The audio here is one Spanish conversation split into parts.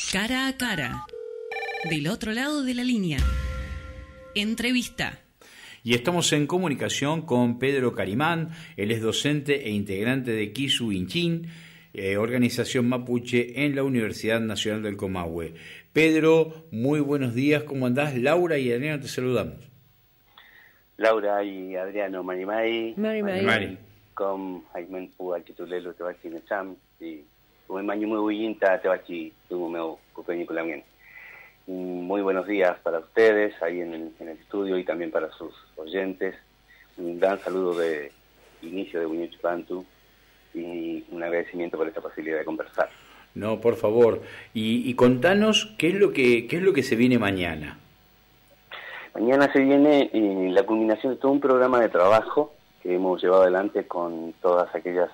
Cara a cara. Del otro lado de la línea. Entrevista. Y estamos en comunicación con Pedro Carimán. Él es docente e integrante de Kisu Inchín, organización mapuche en la Universidad Nacional del Comahue. Pedro, muy buenos días. ¿Cómo andás? Laura y Adriana te saludamos. Laura y Adriano Marimay. Mari. Con Jaime Pua Titulelo te va a decir Cham y un maño muy bullita te va a decir tu meu copeño con la mien. Muy buenos días para ustedes ahí en el estudio y también para sus oyentes. Un gran saludo de inicio de Buñuchi Pantu y un agradecimiento por esta posibilidad de conversar. No, por favor. Y contanos qué es lo que se viene mañana. Mañana se viene la culminación de todo un programa de trabajo que hemos llevado adelante con todas aquellas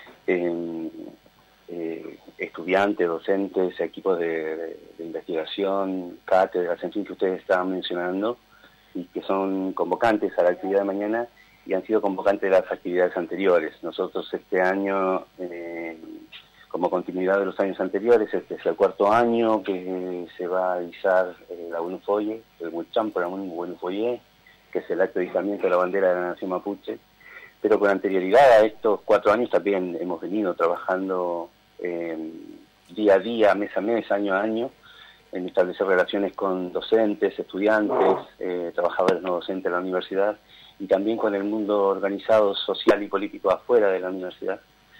estudiantes, docentes, equipos de investigación, cátedras, en fin, que ustedes estaban mencionando y que son convocantes a la actividad de mañana y han sido convocantes de las actividades anteriores. Nosotros este año, como continuidad de los años anteriores, este es el cuarto año que se va a izar la Buenufoye, el Mucham para un Buenufoye, que es el acto de izamiento de la bandera de la nación mapuche. Pero con anterioridad a estos 4 años también hemos venido trabajando día a día, mes a mes, año a año, en establecer relaciones con docentes, estudiantes, trabajadores no docentes de la universidad y también con el mundo organizado social y político afuera de la universidad,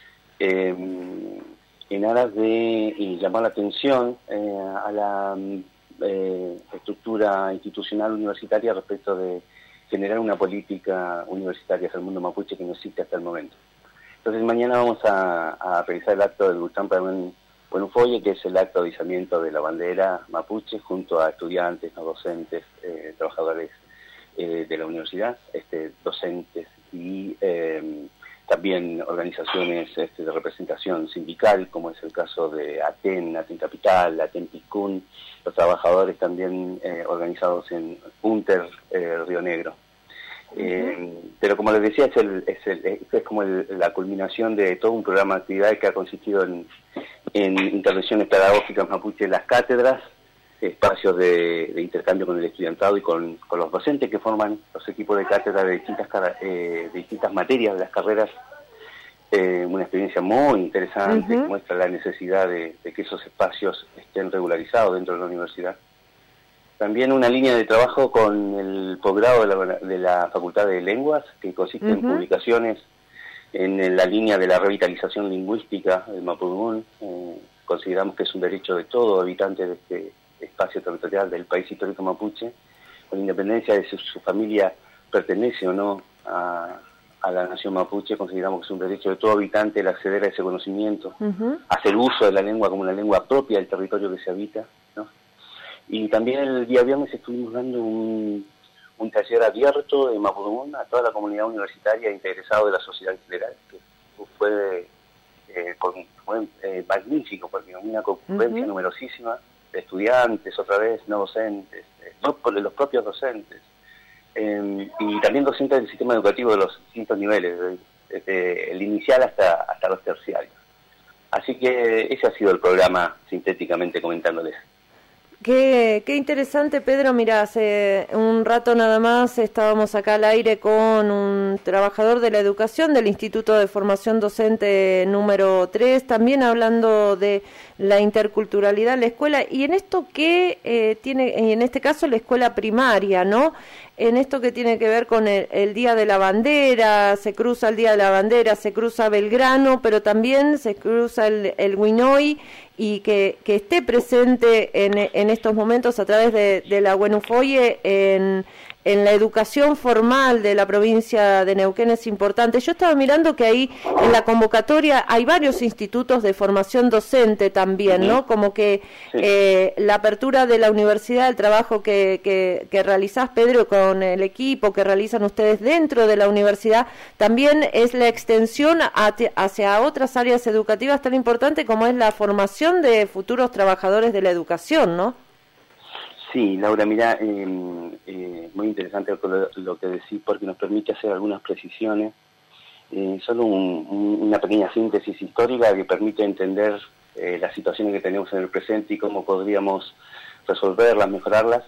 en aras de llamar la atención a la estructura institucional universitaria respecto de generar una política universitaria hacia el mundo mapuche que no existe hasta el momento. Entonces mañana vamos a realizar el acto del Gustán para Buenufoye, que es el acto de izamiento de la bandera mapuche junto a estudiantes, no docentes, trabajadores de la universidad, docentes y también organizaciones de representación sindical, como es el caso de ATEN Capital, ATEN Picún, los trabajadores también organizados en UNTER Río Negro. Pero como les decía, es como la culminación de todo un programa de actividades que ha consistido en intervenciones pedagógicas mapuche en las cátedras, espacios de intercambio con el estudiantado y con los docentes que forman los equipos de cátedra de distintas materias de las carreras. Una experiencia muy interesante que muestra la necesidad de que esos espacios estén regularizados dentro de la universidad. También una línea de trabajo con el posgrado de la Facultad de Lenguas, que consiste en publicaciones en la línea de la revitalización lingüística del Mapudungun. Consideramos que es un derecho de todo habitante de este espacio territorial del país histórico mapuche, con independencia de si su familia pertenece o no a la nación mapuche. Consideramos que es un derecho de todo habitante el acceder a ese conocimiento, hacer uso de la lengua como una lengua propia del territorio que se habita, ¿no? Y también el día viernes estuvimos dando un taller abierto de Mapudungun a toda la comunidad universitaria e interesado de la sociedad en general, que fue magnífico, porque una concurrencia numerosísima de estudiantes, otra vez no docentes, los propios docentes, y también docentes del sistema educativo de los distintos niveles, desde el inicial hasta los terciarios. Así que ese ha sido el programa, sintéticamente comentándoles. Qué interesante, Pedro. Mira, hace un rato nada más estábamos acá al aire con un trabajador de la educación del Instituto de Formación Docente número 3, también hablando de la interculturalidad en la escuela, y en esto que tiene, en este caso la escuela primaria, ¿no? En esto que tiene que ver con el Día de la Bandera, se cruza el Día de la Bandera, se cruza Belgrano, pero también se cruza el Huinoy, y que esté presente en estos momentos a través de la Buenufoye en la educación formal de la provincia de Neuquén es importante. Yo estaba mirando que ahí en la convocatoria hay varios institutos de formación docente también, ¿no? Como que la apertura de la universidad, el trabajo que realizás, Pedro, con el equipo que realizan ustedes dentro de la universidad, también es la extensión hacia otras áreas educativas tan importantes como es la formación de futuros trabajadores de la educación, ¿no? Sí, Laura, mira, muy interesante lo que decís, porque nos permite hacer algunas precisiones. Solo una pequeña síntesis histórica que permite entender las situaciones que tenemos en el presente y cómo podríamos resolverlas, mejorarlas.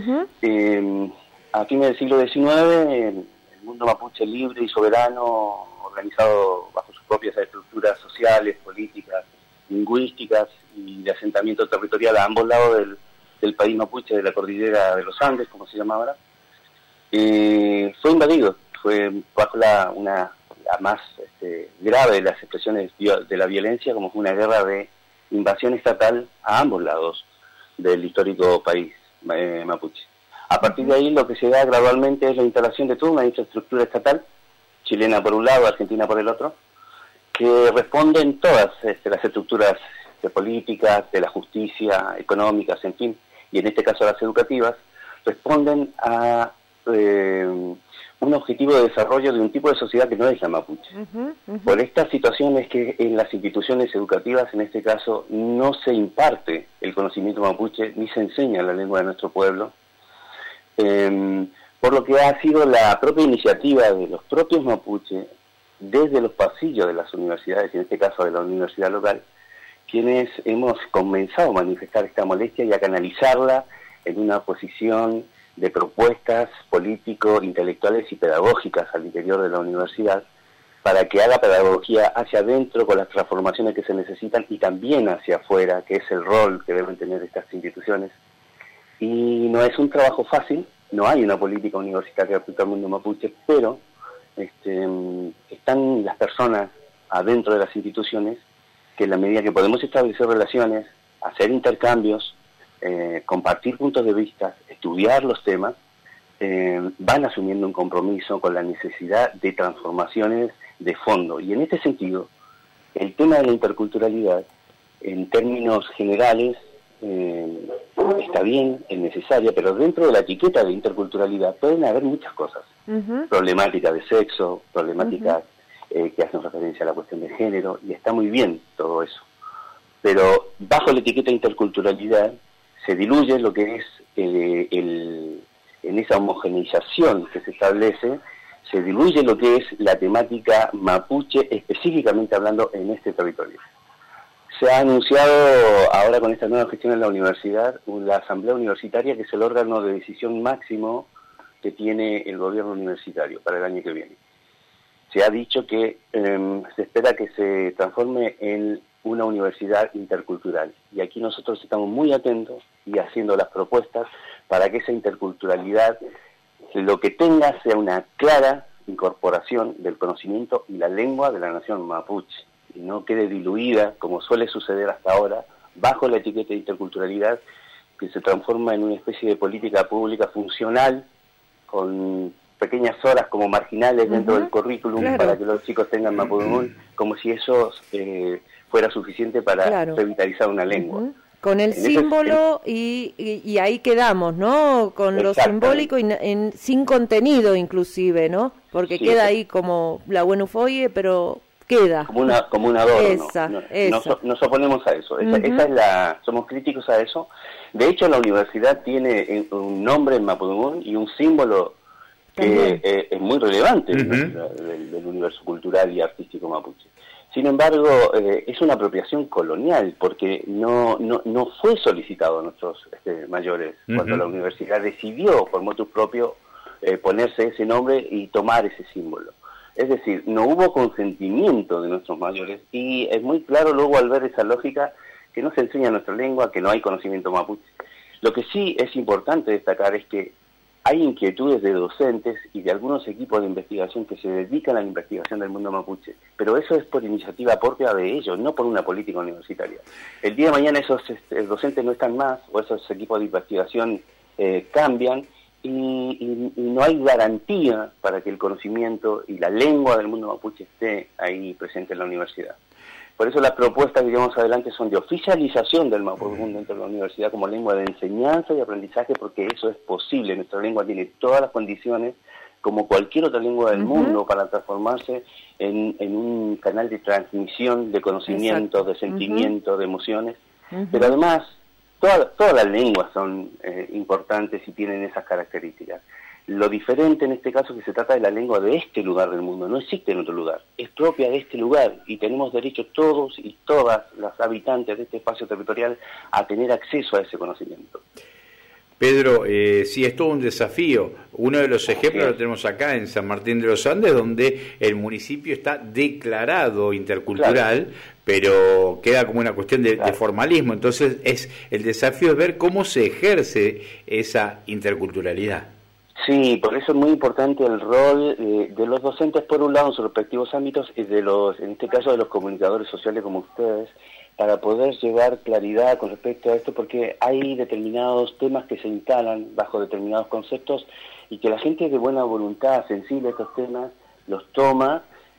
A fines del siglo XIX, el mundo mapuche libre y soberano, organizado bajo sus propias estructuras sociales, políticas, lingüísticas y de asentamiento territorial a ambos lados del país mapuche, de la cordillera de los Andes, como se llama ahora, fue invadido, fue bajo la más grave de las expresiones de la violencia, como fue una guerra de invasión estatal a ambos lados del histórico país mapuche. A partir de ahí lo que se da gradualmente es la instalación de toda una infraestructura estatal, chilena por un lado, argentina por el otro, que responden todas las estructuras políticas, de la justicia, económicas, en fin, y en este caso las educativas, responden a un objetivo de desarrollo de un tipo de sociedad que no es la mapuche. Por estas situaciones que en las instituciones educativas, en este caso, no se imparte el conocimiento mapuche, ni se enseña la lengua de nuestro pueblo, por lo que ha sido la propia iniciativa de los propios mapuches, desde los pasillos de las universidades, en este caso de la universidad local, quienes hemos comenzado a manifestar esta molestia y a canalizarla en una posición de propuestas político-intelectuales y pedagógicas al interior de la universidad, para que haga pedagogía hacia adentro con las transformaciones que se necesitan y también hacia afuera, que es el rol que deben tener estas instituciones. Y no es un trabajo fácil, no hay una política universitaria para el mundo mapuche, pero están las personas adentro de las instituciones que en la medida que podemos establecer relaciones, hacer intercambios, compartir puntos de vista, estudiar los temas, van asumiendo un compromiso con la necesidad de transformaciones de fondo. Y en este sentido, el tema de la interculturalidad, en términos generales, está bien, es necesaria, pero dentro de la etiqueta de interculturalidad pueden haber muchas cosas. Problemáticas de sexo, problemáticas que hacen referencia a la cuestión de género, y está muy bien todo eso. Pero bajo la etiqueta de interculturalidad se diluye lo que es, en esa homogeneización que se establece, se diluye lo que es la temática mapuche, específicamente hablando en este territorio. Se ha anunciado ahora con esta nueva gestión en la universidad, la asamblea universitaria, que es el órgano de decisión máximo que tiene el gobierno universitario para el año que viene. Se ha dicho que se espera que se transforme en una universidad intercultural. Y aquí nosotros estamos muy atentos y haciendo las propuestas para que esa interculturalidad, lo que tenga, sea una clara incorporación del conocimiento y la lengua de la nación mapuche, y no quede diluida, como suele suceder hasta ahora, bajo la etiqueta de interculturalidad, que se transforma en una especie de política pública funcional, con pequeñas horas como marginales dentro del currículum, para que los chicos tengan mapudungún, como si eso fuera suficiente para revitalizar una lengua. Con el símbolo y ahí quedamos, ¿no? Con lo simbólico y sin contenido inclusive, ¿no? Porque queda ahí como la buenufoye, pero queda. Como un adorno. Nos oponemos a eso. Esa es somos críticos a eso. De hecho, la universidad tiene un nombre en mapudungún y un símbolo que es muy relevante del universo cultural y artístico mapuche. Sin embargo, es una apropiación colonial, porque no fue solicitado a nuestros mayores cuando la universidad decidió por motus propio ponerse ese nombre y tomar ese símbolo. Es decir, no hubo consentimiento de nuestros mayores, y es muy claro luego al ver esa lógica que no se enseña nuestra lengua, que no hay conocimiento mapuche. Lo que sí es importante destacar es que hay inquietudes de docentes y de algunos equipos de investigación que se dedican a la investigación del mundo mapuche, pero eso es por iniciativa propia de ellos, no por una política universitaria. El día de mañana esos docentes no están más, o esos equipos de investigación cambian, y no hay garantía para que el conocimiento y la lengua del mundo mapuche esté ahí presente en la universidad. Por eso las propuestas que llevamos adelante son de oficialización del mapudungún dentro de la universidad como lengua de enseñanza y aprendizaje, porque eso es posible. Nuestra lengua tiene todas las condiciones, como cualquier otra lengua del mundo, para transformarse en un canal de transmisión de conocimiento, de sentimientos, de emociones. Pero además, todas las lenguas son importantes y tienen esas características. Lo diferente en este caso es que se trata de la lengua de este lugar del mundo, no existe en otro lugar, es propia de este lugar y tenemos derecho todos y todas las habitantes de este espacio territorial a tener acceso a ese conocimiento. Pedro, sí, es todo un desafío. Uno de los ejemplos lo tenemos acá en San Martín de los Andes, donde el municipio está declarado intercultural, pero queda como una cuestión de formalismo. Entonces, el desafío es ver cómo se ejerce esa interculturalidad. Sí, por eso es muy importante el rol de los docentes, por un lado, en sus respectivos ámbitos, y en este caso, de los comunicadores sociales como ustedes, para poder llevar claridad con respecto a esto, porque hay determinados temas que se instalan bajo determinados conceptos y que la gente de buena voluntad, sensible a estos temas, los toma,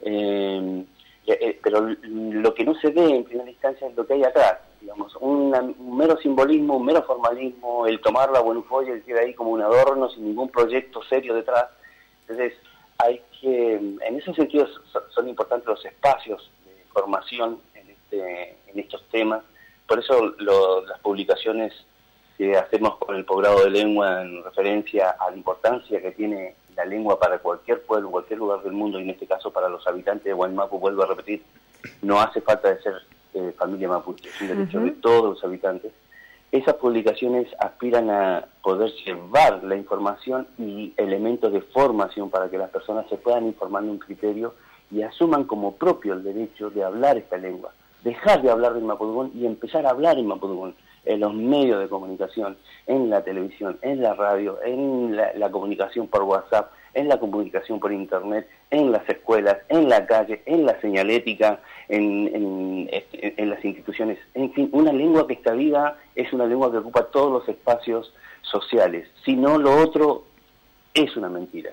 pero lo que no se ve en primera instancia es lo que hay atrás, digamos, un mero simbolismo, un mero formalismo, el tomar la buenofolla y queda ahí como un adorno sin ningún proyecto serio detrás. Entonces, en ese sentido son importantes los espacios de formación en estos temas. Por eso las publicaciones que hacemos con el posgrado de lengua en referencia a la importancia que tiene la lengua para cualquier pueblo, cualquier lugar del mundo, y en este caso para los habitantes de Guaymapu, vuelvo a repetir, no hace falta de ser familia mapuche, es un derecho de todos los habitantes. Esas publicaciones aspiran a poder llevar la información y elementos de formación para que las personas se puedan informar en un criterio y asuman como propio el derecho de hablar esta lengua. Dejar de hablar del mapudungún y empezar a hablar en mapudungún, en los medios de comunicación, en la televisión, en la radio, en la comunicación por WhatsApp, en la comunicación por Internet, en las escuelas, en la calle, en la señalética, en las instituciones. En fin, una lengua que está viva es una lengua que ocupa todos los espacios sociales. Si no, lo otro es una mentira.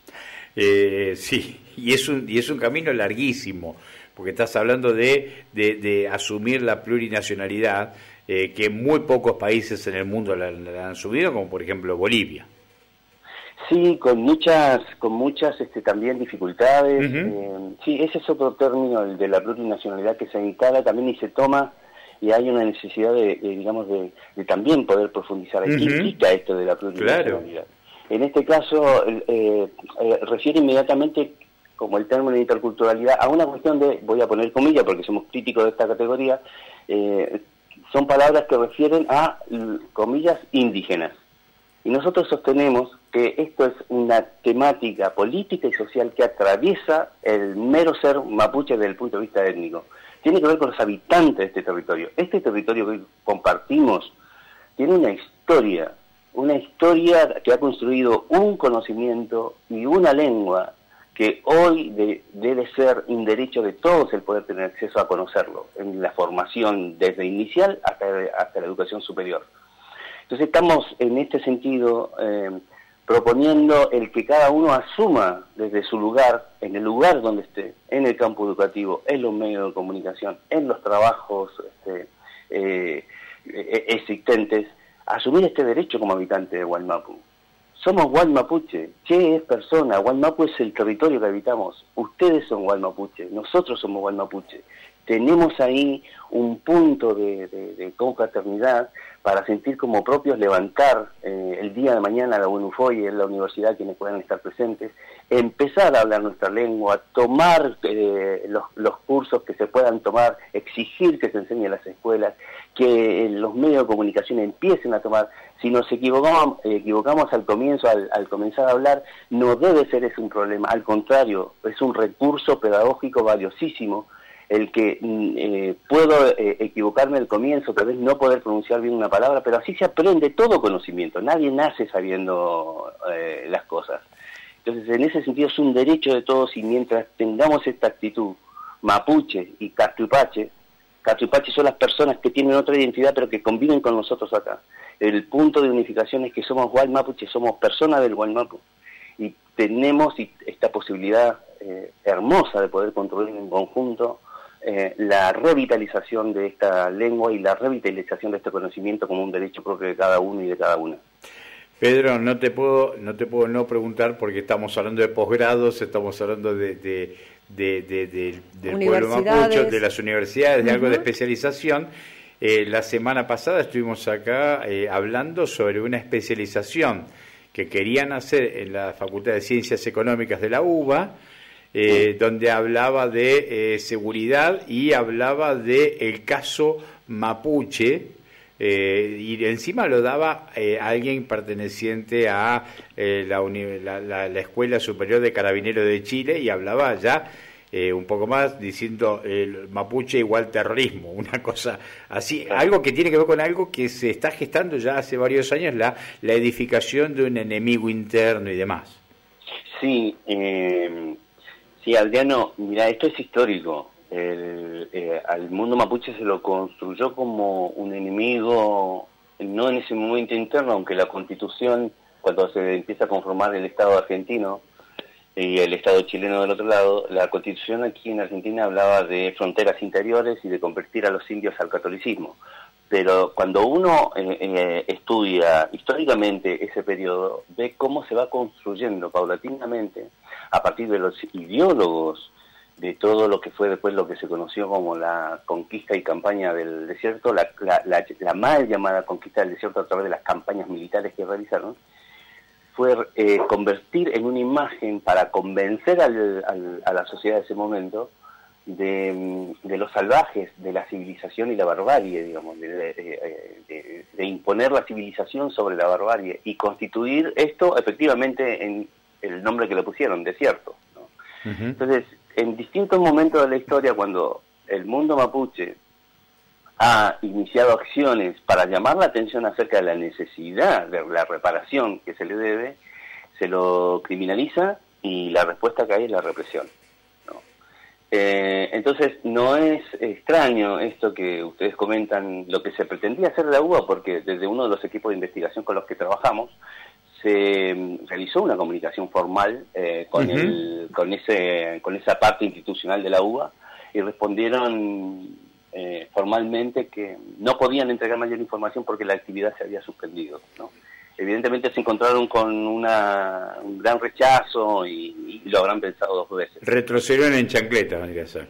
Sí, y es un camino larguísimo, porque estás hablando de asumir la plurinacionalidad, que muy pocos países en el mundo la han asumido, como por ejemplo Bolivia. Sí, con muchas también dificultades. Sí, ese es otro término, el de la plurinacionalidad, que se instala también y se toma, y hay una necesidad de también poder profundizar. ¿Qué implica esto de la plurinacionalidad? Claro. En este caso, refiere inmediatamente, como el término de interculturalidad, a una cuestión de, voy a poner comillas porque somos críticos de esta categoría, son palabras que refieren a, comillas, indígenas. Y nosotros sostenemos que esto es una temática política y social que atraviesa el mero ser mapuche desde el punto de vista étnico. Tiene que ver con los habitantes de este territorio. Este territorio que hoy compartimos tiene una historia que ha construido un conocimiento y una lengua que hoy debe ser un derecho de todos el poder tener acceso a conocerlo, en la formación desde inicial hasta la educación superior. Entonces estamos en este sentido proponiendo el que cada uno asuma desde su lugar, en el lugar donde esté, en el campo educativo, en los medios de comunicación, en los trabajos existentes, asumir este derecho como habitante de Guaymapu. Somos guaymapuche, Che es persona, Guaymapu es el territorio que habitamos, ustedes son guaymapuche, nosotros somos guaymapuche. Tenemos ahí un punto de confraternidad para sentir como propios, levantar el día de mañana la UNUFOI, en la universidad, quienes puedan estar presentes, empezar a hablar nuestra lengua, tomar los cursos que se puedan tomar, exigir que se enseñe en las escuelas, que los medios de comunicación empiecen a tomar. Si nos equivocamos al comienzo, al comenzar a hablar, no debe ser ese un problema, al contrario, es un recurso pedagógico valiosísimo, el que puedo equivocarme al comienzo, tal vez no poder pronunciar bien una palabra, pero así se aprende todo conocimiento, nadie nace sabiendo las cosas. Entonces, en ese sentido es un derecho de todos, y mientras tengamos esta actitud mapuche y cachupache son las personas que tienen otra identidad pero que conviven con nosotros acá. El punto de unificación es que somos guaymapuche, somos personas del Guaymapu, y tenemos esta posibilidad hermosa de poder construir en conjunto la revitalización de esta lengua y la revitalización de este conocimiento como un derecho propio de cada uno y de cada una. Pedro, no te puedo no preguntar, porque estamos hablando de posgrados, estamos hablando del pueblo mapuche, de las universidades, de algo de especialización. La semana pasada estuvimos acá hablando sobre una especialización que querían hacer en la Facultad de Ciencias Económicas de la UBA, donde hablaba de seguridad y hablaba de el caso Mapuche, y encima lo daba alguien perteneciente a la Escuela Superior de Carabineros de Chile, y hablaba ya un poco más diciendo el mapuche igual terrorismo, una cosa así, algo que tiene que ver con algo que se está gestando ya hace varios años, la edificación de un enemigo interno y demás. Sí, sí, Adriano, mira, esto es histórico. Al mundo mapuche se lo construyó como un enemigo, no en ese momento interno, aunque la Constitución, cuando se empieza a conformar el Estado argentino y el Estado chileno del otro lado, la Constitución aquí en Argentina hablaba de fronteras interiores y de convertir a los indios al catolicismo. Pero cuando uno estudia históricamente ese periodo, ve cómo se va construyendo paulatinamente a partir de los ideólogos de todo lo que fue después lo que se conoció como la conquista y campaña del desierto, la mal llamada conquista del desierto a través de las campañas militares que realizaron, fue convertir en una imagen para convencer a la sociedad de ese momento de los salvajes, de la civilización y la barbarie, digamos, de imponer la civilización sobre la barbarie y constituir esto efectivamente en el nombre que le pusieron, desierto, ¿no? Uh-huh. Entonces, en distintos momentos de la historia, cuando el mundo mapuche ha iniciado acciones para llamar la atención acerca de la necesidad de la reparación que se le debe, se lo criminaliza y la respuesta que hay es la represión, ¿no? Entonces, no es extraño esto que ustedes comentan, lo que se pretendía hacer de la UBA, porque desde uno de los equipos de investigación con los que trabajamos, se realizó una comunicación formal con esa parte institucional de la UBA, y respondieron formalmente que no podían entregar mayor información porque la actividad se había suspendido, ¿no? Evidentemente se encontraron con un gran rechazo y lo habrán pensado dos veces. Retrocedieron en chancleta, vendría a ser.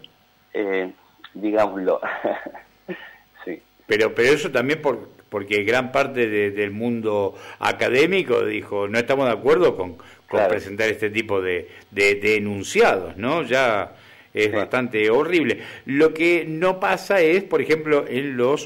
Digámoslo. Sí. Pero eso también porque gran parte del mundo académico dijo, no estamos de acuerdo con claro, presentar este tipo de enunciados, ¿no? Ya es bastante horrible. Lo que no pasa es, por ejemplo, en los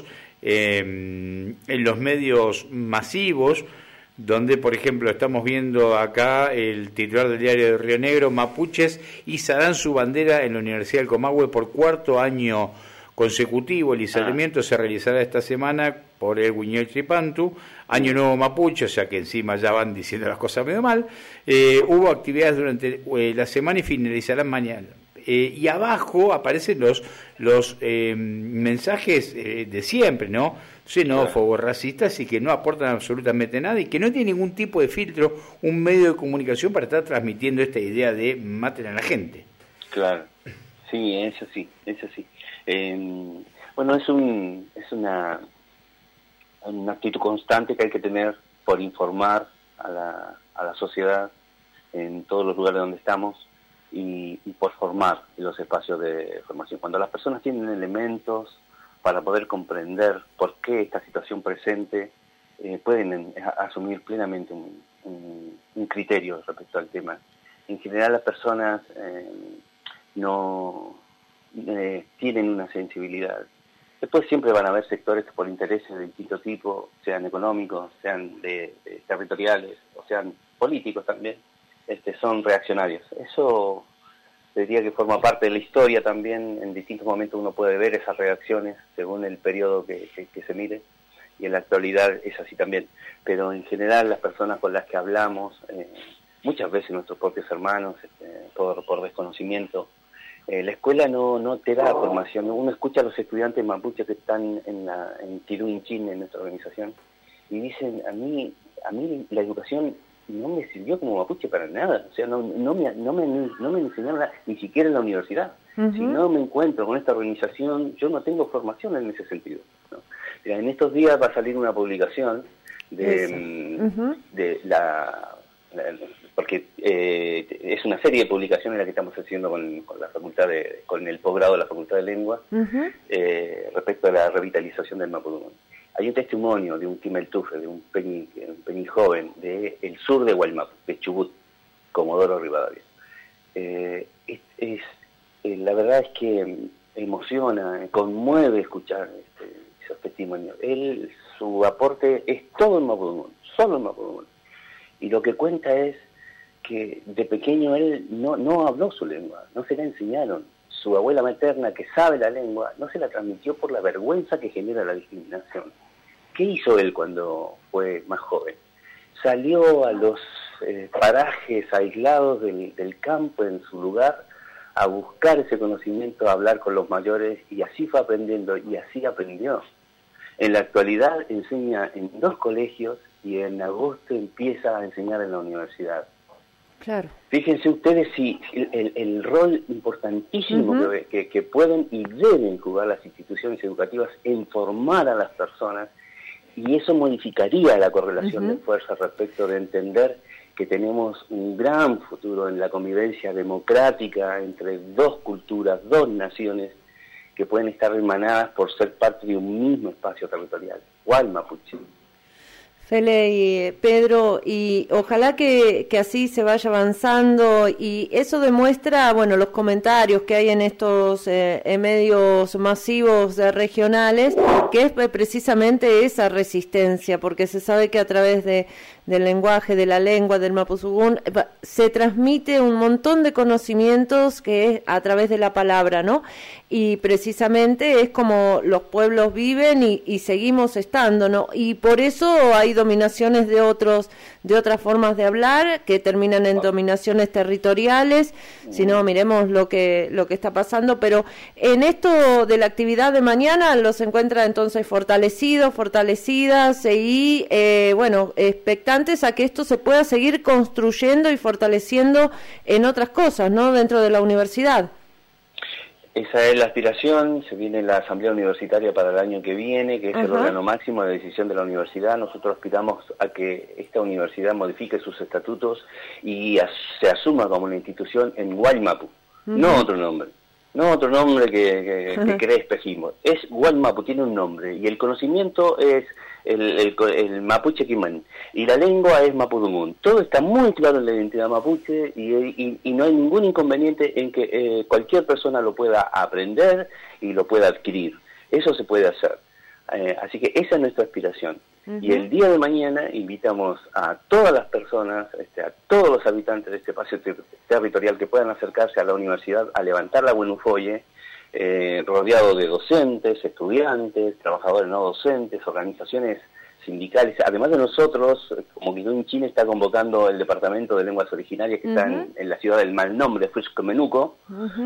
medios masivos, donde, por ejemplo, estamos viendo acá el titular del diario de Río Negro: mapuches izarán su bandera en la Universidad del Comahue por cuarto año consecutivo. El izamiento se realizará esta semana por el Huiñol Tripantu, Año Nuevo Mapuche, o sea que encima ya van diciendo las cosas medio mal. Hubo actividades durante la semana y finalizarán mañana. Y abajo aparecen los mensajes de siempre, ¿no? Xenófobos, racistas, y que no aportan absolutamente nada y que no tiene ningún tipo de filtro un medio de comunicación para estar transmitiendo esta idea de maten a la gente. Claro, sí, eso sí, eso sí. Bueno, es una actitud constante que hay que tener por informar a la sociedad en todos los lugares donde estamos y por formar los espacios de formación. Cuando las personas tienen elementos para poder comprender por qué esta situación presente, pueden asumir plenamente un criterio respecto al tema. En general las personas no tienen una sensibilidad. Después siempre van a haber sectores que por intereses de distinto tipo, sean económicos, sean de territoriales o sean políticos también, son reaccionarios. Eso diría que forma parte de la historia también. En distintos momentos uno puede ver esas reacciones según el periodo que se mire, y en la actualidad es así también. Pero en general las personas con las que hablamos, muchas veces nuestros propios hermanos, por desconocimiento, la escuela no te da formación. Uno escucha a los estudiantes mapuches que están en Tirú Inchín, en nuestra organización, y dicen, a mí la educación no me sirvió como mapuche para nada. O sea, no me enseñaron nada, ni siquiera en la universidad. Uh-huh. Si no me encuentro con esta organización, yo no tengo formación en ese sentido, ¿no? Mira, en estos días va a salir una publicación porque es una serie de publicaciones la que estamos haciendo con la facultad con el posgrado de la Facultad de Lengua, uh-huh, respecto a la revitalización del mapudungun. Hay un testimonio de un Quimeltufe, de un peñi joven del sur de Guaymapu, de Chubut, Comodoro Rivadavia. La verdad es que emociona, conmueve escuchar esos testimonios. Su aporte es todo en Mapudungun, solo en Mapudungun. Y lo que cuenta es que de pequeño él no habló su lengua, no se la enseñaron. Su abuela materna, que sabe la lengua, no se la transmitió por la vergüenza que genera la discriminación. ¿Qué hizo él cuando fue más joven? Salió a los parajes aislados del campo, en su lugar, a buscar ese conocimiento, a hablar con los mayores, y así fue aprendiendo, y así aprendió. En la actualidad enseña en 2 colegios, y en agosto empieza a enseñar en la universidad. Claro. Fíjense ustedes si el rol importantísimo que pueden y deben jugar las instituciones educativas en formar a las personas, y eso modificaría la correlación de fuerzas respecto de entender que tenemos un gran futuro en la convivencia democrática entre 2 culturas, 2 naciones que pueden estar hermanadas por ser parte de un mismo espacio territorial, Guaymapuche. Fele y Pedro, y ojalá que así se vaya avanzando, y eso demuestra, bueno, los comentarios que hay en estos medios masivos regionales, que es precisamente esa resistencia, porque se sabe que a través del lenguaje, de la lengua, del mapuzungún, se transmite un montón de conocimientos que es a través de la palabra, ¿no? Y precisamente es como los pueblos viven y seguimos estando, ¿no? Y por eso hay dominaciones de otras formas de hablar que terminan en dominaciones territoriales. Si no, miremos lo que está pasando, pero en esto de la actividad de mañana los encuentra entonces fortalecidos, fortalecidas y bueno, expectantes a que esto se pueda seguir construyendo y fortaleciendo en otras cosas, ¿no? Dentro de la universidad. Esa es la aspiración. Se viene la asamblea universitaria para el año que viene, que es el órgano máximo de decisión de la universidad. Nosotros aspiramos a que esta universidad modifique sus estatutos y se asuma como una institución en Guaymapu, no otro nombre. No otro nombre que cree espejismo. Es Guaymapu, tiene un nombre, y el conocimiento es el mapuche quiman, y la lengua es mapudungun. Todo está muy claro en la identidad mapuche, y no hay ningún inconveniente en que cualquier persona lo pueda aprender y lo pueda adquirir. Eso se puede hacer. Así que esa es nuestra aspiración. Y el día de mañana invitamos a todas las personas, a todos los habitantes de este espacio territorial que puedan acercarse a la universidad a levantar la Buenufoye, rodeado de docentes, estudiantes, trabajadores no docentes, organizaciones sindicales. Además de nosotros, como Guinuin está convocando el Departamento de Lenguas Originarias que está en la ciudad del mal nombre, Fuscomenuco,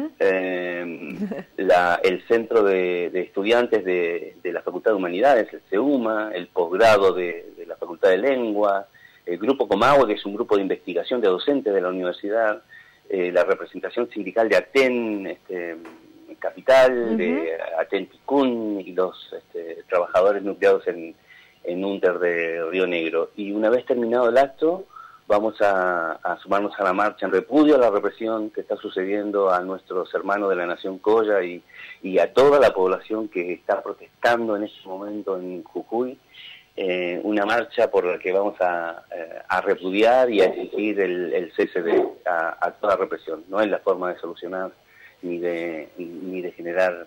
el Centro de Estudiantes de la Facultad de Humanidades, el CEUMA, el posgrado de la Facultad de Lengua, el Grupo Comahue, que es un grupo de investigación de docentes de la universidad, la representación sindical de ATEN, Capital, de ATEN Picún, y los trabajadores nucleados en UNTER de Río Negro. Y una vez terminado el acto, vamos a sumarnos a la marcha en repudio a la represión que está sucediendo a nuestros hermanos de la Nación Colla y a toda la población que está protestando en este momento en Jujuy. Una marcha por la que vamos a repudiar y a exigir el cese a toda represión. No es la forma de solucionar ni de generar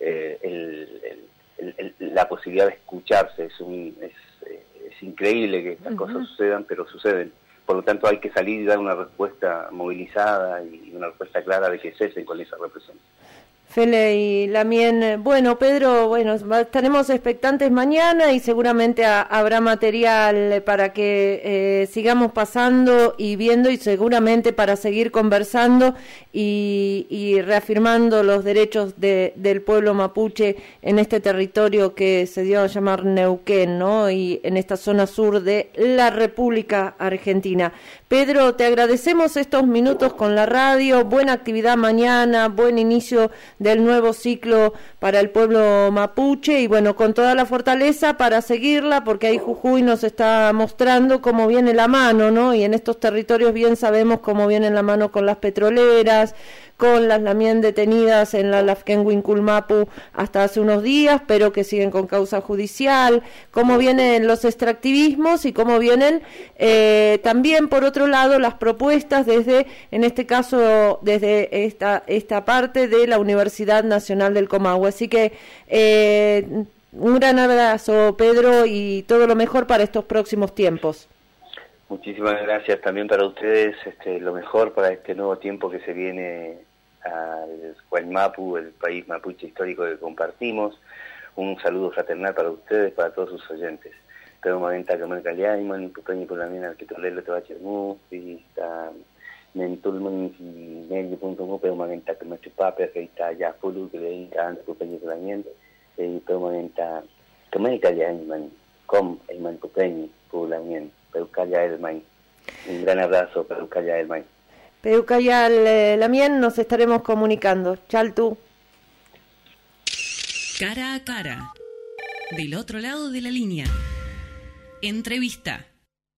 la posibilidad de escucharse. Es increíble que estas cosas sucedan, pero suceden. Por lo tanto, hay que salir y dar una respuesta movilizada y una respuesta clara de que cesen con esa represión. Fele y Lamien, bueno, Pedro, bueno, estaremos expectantes mañana y seguramente habrá material para que sigamos pasando y viendo, y seguramente para seguir conversando y reafirmando los derechos del pueblo mapuche en este territorio que se dio a llamar Neuquén, ¿no? Y en esta zona sur de la República Argentina. Pedro, te agradecemos estos minutos con la radio, buena actividad mañana, buen inicio del nuevo ciclo para el pueblo mapuche, y bueno, con toda la fortaleza para seguirla, porque ahí Jujuy nos está mostrando cómo viene la mano, ¿no? Y en estos territorios bien sabemos cómo viene la mano con las petroleras, con las lamien detenidas en la Lafkenhuinculmapu hasta hace unos días, pero que siguen con causa judicial, cómo vienen los extractivismos y cómo vienen también, por otro lado, las propuestas desde, en este caso, desde esta parte de la Universidad Nacional del Comahue. Así que un gran abrazo, Pedro, y todo lo mejor para estos próximos tiempos. Muchísimas gracias también para ustedes, lo mejor para este nuevo tiempo que se viene al Huaymapu, el país mapuche histórico que compartimos. Un saludo fraternal para ustedes, para todos sus oyentes. Pero momento que me caliaiman, pupeñi por la mina, al que tolelo te va a chermu, y está mentulman y medio punto mu, pero momento que me chupape, que está ya pulu, que le diga antes pupeñi por la mina, y pero momento que me caliaiman, com, el man pupeñi por la mina. Peucaya el May. Un gran abrazo, Peucaya el May. Peucaya la mien, nos estaremos comunicando. Chaltu. Cara a cara. Del otro lado de la línea. Entrevista.